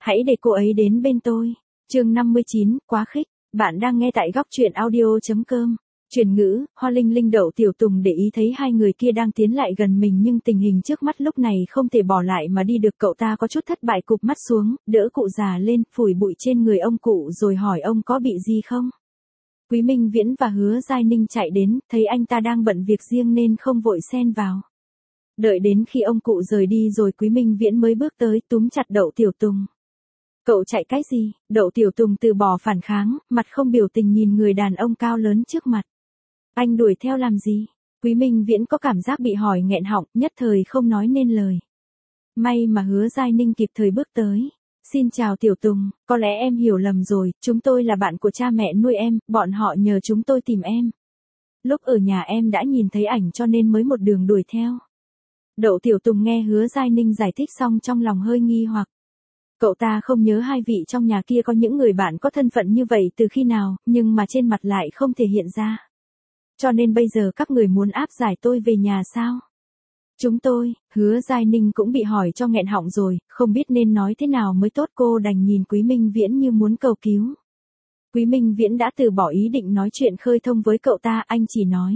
hãy để cô ấy đến bên tôi. Chương 59, quá khích. Bạn đang nghe tại góc truyện audio.com. Truyền ngữ, Hoa Linh Linh Đậu Tiểu Tùng để ý thấy hai người kia đang tiến lại gần mình nhưng tình hình trước mắt lúc này không thể bỏ lại mà đi được, cậu ta có chút thất bại cụp mắt xuống, đỡ cụ già lên, phủi bụi trên người ông cụ rồi hỏi ông có bị gì không. Quý Minh Viễn và Hứa Giai Ninh chạy đến, thấy anh ta đang bận việc riêng nên không vội xen vào. Đợi đến khi ông cụ rời đi rồi Quý Minh Viễn mới bước tới túm chặt Đậu Tiểu Tùng. Cậu chạy cái gì? Đậu Tiểu Tùng từ bỏ phản kháng, mặt không biểu tình nhìn người đàn ông cao lớn trước mặt. Anh đuổi theo làm gì? Quý Minh Viễn có cảm giác bị hỏi nghẹn họng, nhất thời không nói nên lời. May mà Hứa Giai Ninh kịp thời bước tới. Xin chào Tiểu Tùng, có lẽ em hiểu lầm rồi, chúng tôi là bạn của cha mẹ nuôi em, bọn họ nhờ chúng tôi tìm em. Lúc ở nhà em đã nhìn thấy ảnh cho nên mới một đường đuổi theo. Đậu Tiểu Tùng nghe Hứa Giai Ninh giải thích xong trong lòng hơi nghi hoặc. Cậu ta không nhớ hai vị trong nhà kia có những người bạn có thân phận như vậy từ khi nào, nhưng mà trên mặt lại không thể hiện ra. Cho nên bây giờ các người muốn áp giải tôi về nhà sao? Chúng tôi, Hứa Giai Ninh cũng bị hỏi cho nghẹn họng rồi, không biết nên nói thế nào mới tốt, cô đành nhìn Quý Minh Viễn như muốn cầu cứu. Quý Minh Viễn đã từ bỏ ý định nói chuyện khơi thông với cậu ta, anh chỉ nói.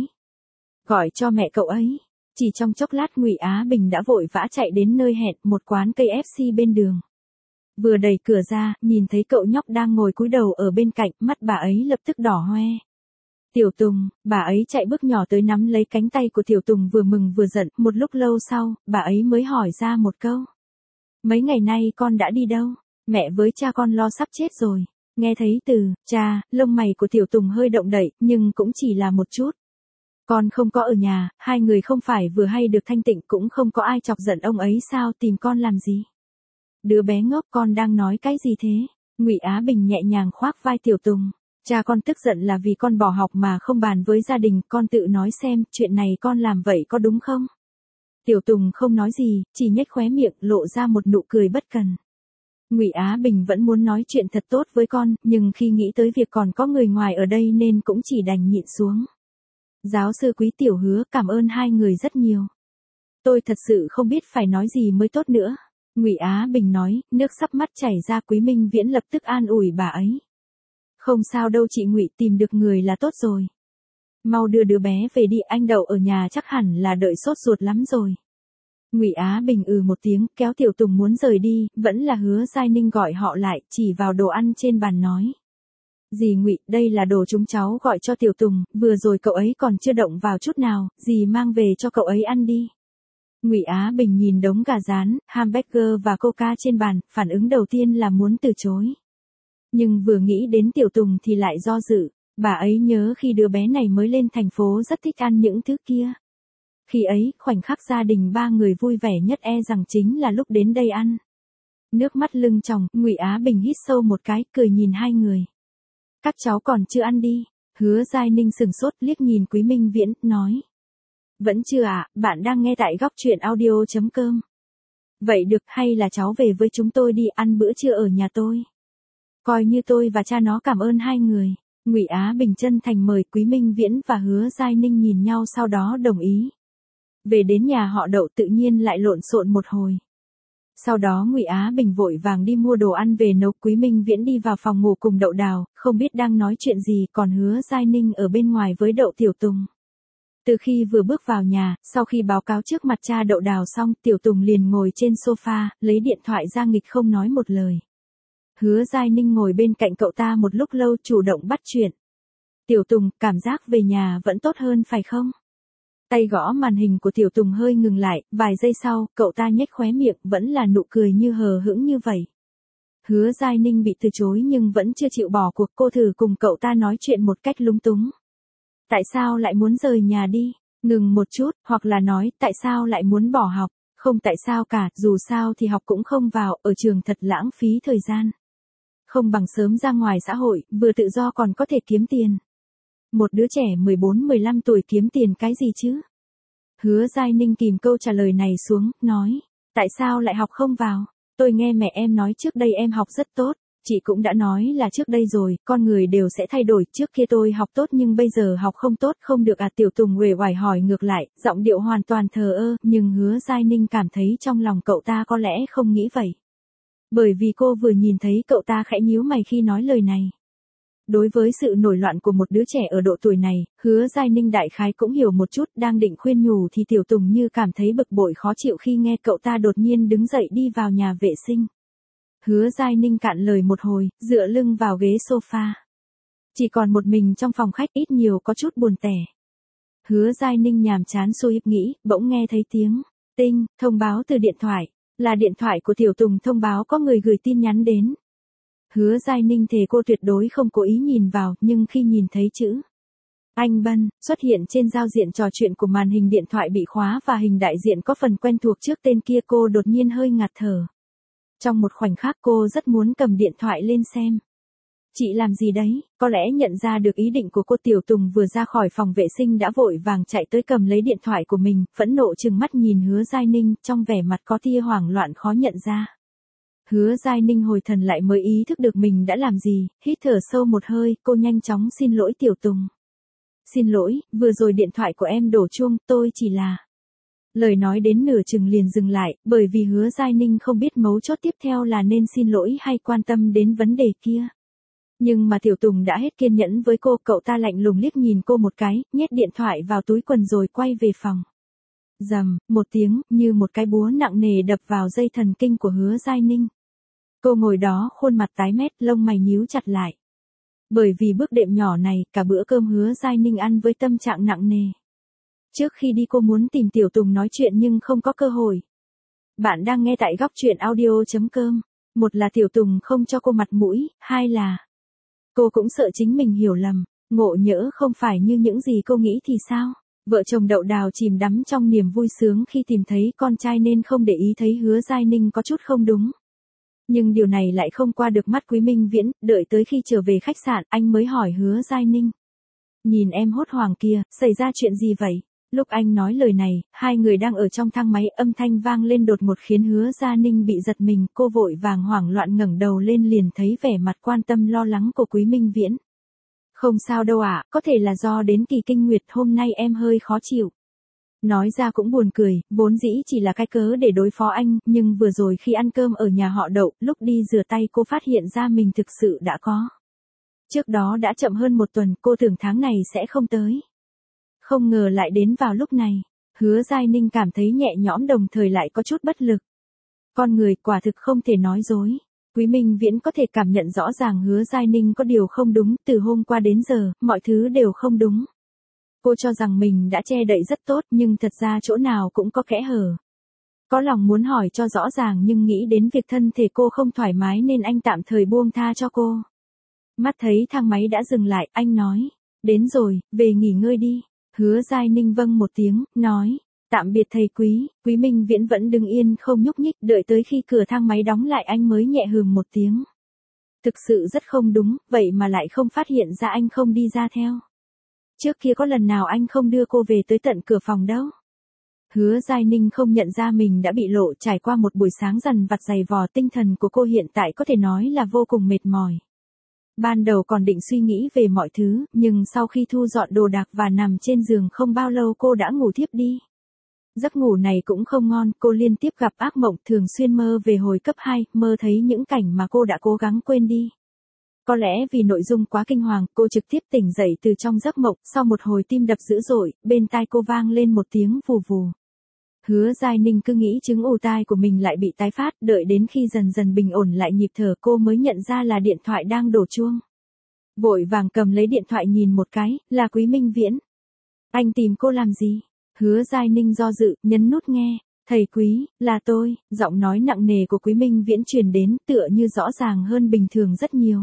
Gọi cho mẹ cậu ấy. Chỉ trong chốc lát Ngụy Á Bình đã vội vã chạy đến nơi hẹn, một quán cây FC bên đường. Vừa đẩy cửa ra, nhìn thấy cậu nhóc đang ngồi cúi đầu ở bên cạnh, mắt bà ấy lập tức đỏ hoe. Tiểu Tùng, bà ấy chạy bước nhỏ tới nắm lấy cánh tay của Tiểu Tùng vừa mừng vừa giận, một lúc lâu sau, bà ấy mới hỏi ra một câu. Mấy ngày nay con đã đi đâu? Mẹ với cha con lo sắp chết rồi. Nghe thấy từ, cha, lông mày của Tiểu Tùng hơi động đậy, nhưng cũng chỉ là một chút. Con không có ở nhà, hai người không phải vừa hay được thanh tịnh cũng không có ai chọc giận ông ấy sao, tìm con làm gì? Đứa bé ngốc, con đang nói cái gì thế? Ngụy Á Bình nhẹ nhàng khoác vai Tiểu Tùng. Cha con tức giận là vì con bỏ học mà không bàn với gia đình, con tự nói xem, chuyện này con làm vậy có đúng không? Tiểu Tùng không nói gì, chỉ nhếch khóe miệng, lộ ra một nụ cười bất cần. Ngụy Á Bình vẫn muốn nói chuyện thật tốt với con, nhưng khi nghĩ tới việc còn có người ngoài ở đây nên cũng chỉ đành nhịn xuống. Giáo sư Quý Tiểu Hứa, cảm ơn hai người rất nhiều. Tôi thật sự không biết phải nói gì mới tốt nữa. Ngụy Á Bình nói, nước sắp mắt chảy ra. Quý Minh Viễn lập tức an ủi bà ấy. Không sao đâu chị Ngụy, tìm được người là tốt rồi. Mau đưa đứa bé về đi, anh Đậu ở nhà chắc hẳn là đợi sốt ruột lắm rồi. Ngụy Á Bình một tiếng, kéo Tiểu Tùng muốn rời đi, vẫn là Hứa Giai Ninh gọi họ lại, chỉ vào đồ ăn trên bàn nói. Dì Ngụy, đây là đồ chúng cháu gọi cho Tiểu Tùng, vừa rồi cậu ấy còn chưa động vào chút nào, dì mang về cho cậu ấy ăn đi. Ngụy Á Bình nhìn đống gà rán, hamburger và coca trên bàn, phản ứng đầu tiên là muốn từ chối. Nhưng vừa nghĩ đến Tiểu Tùng thì lại do dự, bà ấy nhớ khi đứa bé này mới lên thành phố rất thích ăn những thứ kia. Khi ấy, khoảnh khắc gia đình ba người vui vẻ nhất e rằng chính là lúc đến đây ăn. Nước mắt lưng tròng, Ngụy Á Bình hít sâu một cái, cười nhìn hai người. Các cháu còn chưa ăn đi. Hứa Giai Ninh sừng sốt liếc nhìn Quý Minh Viễn, nói. Vẫn chưa ạ, bạn đang nghe tại góc truyện audio.com. Vậy được, hay là cháu về với chúng tôi đi ăn bữa trưa ở nhà tôi. Coi như tôi và cha nó cảm ơn hai người. Ngụy Á Bình chân thành mời. Quý Minh Viễn và Hứa Giai Ninh nhìn nhau sau đó đồng ý. Về đến nhà họ Đậu tự nhiên lại lộn xộn một hồi. Sau đó Ngụy Á Bình vội vàng đi mua đồ ăn về nấu. Quý Minh Viễn đi vào phòng ngủ cùng Đậu Đào, không biết đang nói chuyện gì, còn Hứa Giai Ninh ở bên ngoài với Đậu Tiểu Tùng. Từ khi vừa bước vào nhà, sau khi báo cáo trước mặt cha Đậu Đào xong, Tiểu Tùng liền ngồi trên sofa, lấy điện thoại ra nghịch không nói một lời. Hứa Giai Ninh ngồi bên cạnh cậu ta một lúc lâu chủ động bắt chuyện. Tiểu Tùng, cảm giác về nhà vẫn tốt hơn phải không? Tay gõ màn hình của Tiểu Tùng hơi ngừng lại, vài giây sau, cậu ta nhếch khóe miệng, vẫn là nụ cười như hờ hững như vậy. Hứa Giai Ninh bị từ chối nhưng vẫn chưa chịu bỏ cuộc, cô thử cùng cậu ta nói chuyện một cách lúng túng. Tại sao lại muốn rời nhà đi? Ngừng một chút, hoặc là nói, tại sao lại muốn bỏ học? Không tại sao cả, dù sao thì học cũng không vào, ở trường thật lãng phí thời gian. Không bằng sớm ra ngoài xã hội, vừa tự do còn có thể kiếm tiền. Một đứa trẻ 14-15 tuổi kiếm tiền cái gì chứ? Hứa Giai Ninh kìm câu trả lời này xuống, nói. Tại sao lại học không vào? Tôi nghe mẹ em nói trước đây em học rất tốt. Chị cũng đã nói là trước đây rồi, con người đều sẽ thay đổi, trước kia tôi học tốt nhưng bây giờ học không tốt, không được à? Tiểu Tùng uể oải hỏi ngược lại, giọng điệu hoàn toàn thờ ơ, nhưng Hứa Giai Ninh cảm thấy trong lòng cậu ta có lẽ không nghĩ vậy. Bởi vì cô vừa nhìn thấy cậu ta khẽ nhíu mày khi nói lời này. Đối với sự nổi loạn của một đứa trẻ ở độ tuổi này, Hứa Giai Ninh đại khái cũng hiểu một chút, đang định khuyên nhủ thì Tiểu Tùng như cảm thấy bực bội khó chịu khi nghe cậu ta đột nhiên đứng dậy đi vào nhà vệ sinh. Hứa Giai Ninh cạn lời một hồi, dựa lưng vào ghế sofa. Chỉ còn một mình trong phòng khách, ít nhiều có chút buồn tẻ. Hứa Giai Ninh nhàm chán xuôi híp nghĩ, bỗng nghe thấy tiếng tinh, thông báo từ điện thoại. Là điện thoại của Tiểu Tùng thông báo có người gửi tin nhắn đến. Hứa Giai Ninh thề cô tuyệt đối không cố ý nhìn vào, nhưng khi nhìn thấy chữ Anh Bân xuất hiện trên giao diện trò chuyện của màn hình điện thoại bị khóa và hình đại diện có phần quen thuộc trước tên kia, cô đột nhiên hơi ngạt thở. Trong một khoảnh khắc cô rất muốn cầm điện thoại lên xem. Chị làm gì đấy? Có lẽ nhận ra được ý định của cô, Tiểu Tùng vừa ra khỏi phòng vệ sinh đã vội vàng chạy tới cầm lấy điện thoại của mình, phẫn nộ trừng mắt nhìn Hứa Giai Ninh, trong vẻ mặt có tia hoảng loạn khó nhận ra. Hứa Giai Ninh hồi thần lại mới ý thức được mình đã làm gì, hít thở sâu một hơi, cô nhanh chóng xin lỗi Tiểu Tùng. Xin lỗi, vừa rồi điện thoại của em đổ chuông, tôi chỉ là... Lời nói đến nửa chừng liền dừng lại, bởi vì Hứa Giai Ninh không biết mấu chốt tiếp theo là nên xin lỗi hay quan tâm đến vấn đề kia. Nhưng mà Tiểu Tùng đã hết kiên nhẫn với cô, cậu ta lạnh lùng liếc nhìn cô một cái, nhét điện thoại vào túi quần rồi quay về phòng. Rầm, một tiếng, như một cái búa nặng nề đập vào dây thần kinh của Hứa Giai Ninh. Cô ngồi đó khuôn mặt tái mét, lông mày nhíu chặt lại. Bởi vì bước đệm nhỏ này, cả bữa cơm Hứa Giai Ninh ăn với tâm trạng nặng nề. Trước khi đi cô muốn tìm Tiểu Tùng nói chuyện nhưng không có cơ hội. Bạn đang nghe tại góc truyện audio.com. Một là Tiểu Tùng không cho cô mặt mũi, hai là cô cũng sợ chính mình hiểu lầm, ngộ nhỡ không phải như những gì cô nghĩ thì sao? Vợ chồng Đậu Đào chìm đắm trong niềm vui sướng khi tìm thấy con trai nên không để ý thấy Hứa Giai Ninh có chút không đúng. Nhưng điều này lại không qua được mắt Quý Minh Viễn, đợi tới khi trở về khách sạn, anh mới hỏi Hứa Giai Ninh. Nhìn em hốt hoảng kia, xảy ra chuyện gì vậy? Lúc anh nói lời này, hai người đang ở trong thang máy, âm thanh vang lên đột ngột khiến Hứa Giai Ninh bị giật mình, cô vội vàng hoảng loạn ngẩng đầu lên liền thấy vẻ mặt quan tâm lo lắng của Quý Minh Viễn. Không sao đâu ạ, có thể là do đến kỳ kinh nguyệt, hôm nay em hơi khó chịu. Nói ra cũng buồn cười, vốn dĩ chỉ là cái cớ để đối phó anh, nhưng vừa rồi khi ăn cơm ở nhà họ Đậu, lúc đi rửa tay cô phát hiện ra mình thực sự đã có. Trước đó đã chậm hơn một tuần, cô tưởng tháng này sẽ không tới. Không ngờ lại đến vào lúc này. Hứa Giai Ninh cảm thấy nhẹ nhõm đồng thời lại có chút bất lực. Con người quả thực không thể nói dối. Quý Minh Viễn có thể cảm nhận rõ ràng Hứa Giai Ninh có điều không đúng, từ hôm qua đến giờ, mọi thứ đều không đúng. Cô cho rằng mình đã che đậy rất tốt nhưng thật ra chỗ nào cũng có kẽ hở. Có lòng muốn hỏi cho rõ ràng nhưng nghĩ đến việc thân thể cô không thoải mái nên anh tạm thời buông tha cho cô. Mắt thấy thang máy đã dừng lại, anh nói, đến rồi, về nghỉ ngơi đi. Hứa Giai Ninh vâng một tiếng, nói, tạm biệt thầy Quý. Quý Minh Viễn vẫn đứng yên không nhúc nhích, đợi tới khi cửa thang máy đóng lại anh mới nhẹ hừ một tiếng. Thực sự rất không đúng, vậy mà lại không phát hiện ra anh không đi ra theo. Trước kia có lần nào anh không đưa cô về tới tận cửa phòng đâu. Hứa Giai Ninh không nhận ra mình đã bị lộ, trải qua một buổi sáng dằn vặt dày vò, tinh thần của cô hiện tại có thể nói là vô cùng mệt mỏi. Ban đầu còn định suy nghĩ về mọi thứ, nhưng sau khi thu dọn đồ đạc và nằm trên giường không bao lâu cô đã ngủ thiếp đi. Giấc ngủ này cũng không ngon, cô liên tiếp gặp ác mộng, thường xuyên mơ về hồi cấp 2, mơ thấy những cảnh mà cô đã cố gắng quên đi. Có lẽ vì nội dung quá kinh hoàng, cô trực tiếp tỉnh dậy từ trong giấc mộng, sau một hồi tim đập dữ dội, bên tai cô vang lên một tiếng vù vù. Hứa Giai Ninh cứ nghĩ chứng ù tai của mình lại bị tái phát, đợi đến khi dần dần bình ổn lại nhịp thở cô mới nhận ra là điện thoại đang đổ chuông. Vội vàng cầm lấy điện thoại nhìn một cái, là Quý Minh Viễn. Anh tìm cô làm gì? Hứa Giai Ninh do dự, nhấn nút nghe. Thầy Quý, là tôi, giọng nói nặng nề của Quý Minh Viễn truyền đến tựa như rõ ràng hơn bình thường rất nhiều.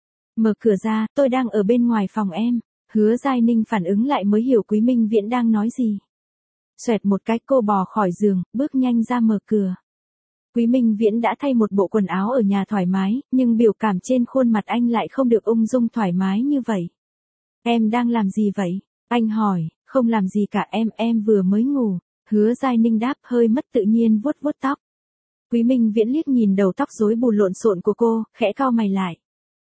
Mở cửa ra, tôi đang ở bên ngoài phòng em. Hứa Giai Ninh phản ứng lại mới hiểu Quý Minh Viễn đang nói gì. Xoẹt một cái cô bò khỏi giường, bước nhanh ra mở cửa. Quý Minh Viễn đã thay một bộ quần áo ở nhà thoải mái, nhưng biểu cảm trên khuôn mặt anh lại không được ung dung thoải mái như vậy. Em đang làm gì vậy? Anh hỏi, không làm gì cả em vừa mới ngủ. Hứa Giai Ninh đáp hơi mất tự nhiên vuốt vuốt tóc. Quý Minh Viễn liếc nhìn đầu tóc rối bù lộn xộn của cô, khẽ cau mày lại.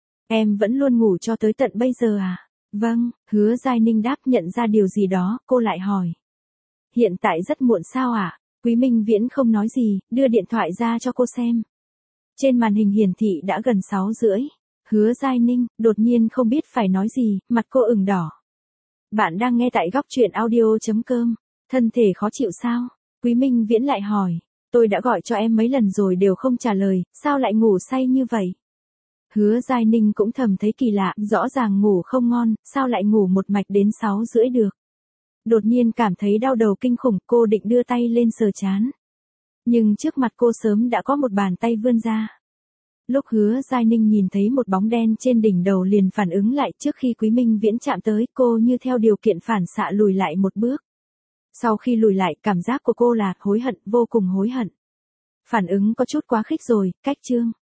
Em vẫn luôn ngủ cho tới tận bây giờ à? Vâng, Hứa Giai Ninh đáp nhận ra điều gì đó, cô lại hỏi. Hiện tại rất muộn sao ạ? Quý Minh Viễn không nói gì, đưa điện thoại ra cho cô xem. Trên màn hình hiển thị đã gần 6 rưỡi. Hứa Giai Ninh, đột nhiên không biết phải nói gì, mặt cô ửng đỏ. Bạn đang nghe tại góc truyện audio.com. Thân thể khó chịu sao? Quý Minh Viễn lại hỏi. Tôi đã gọi cho em mấy lần rồi đều không trả lời, sao lại ngủ say như vậy? Hứa Giai Ninh cũng thầm thấy kỳ lạ, rõ ràng ngủ không ngon, sao lại ngủ một mạch đến 6 rưỡi được? Đột nhiên cảm thấy đau đầu kinh khủng, cô định đưa tay lên sờ trán. Nhưng trước mặt cô sớm đã có một bàn tay vươn ra. Lúc Hứa Giai Ninh nhìn thấy một bóng đen trên đỉnh đầu liền phản ứng lại, trước khi Quý Minh Viễn chạm tới, cô như theo điều kiện phản xạ lùi lại một bước. Sau khi lùi lại, cảm giác của cô là hối hận, vô cùng hối hận. Phản ứng có chút quá khích rồi, cách chương.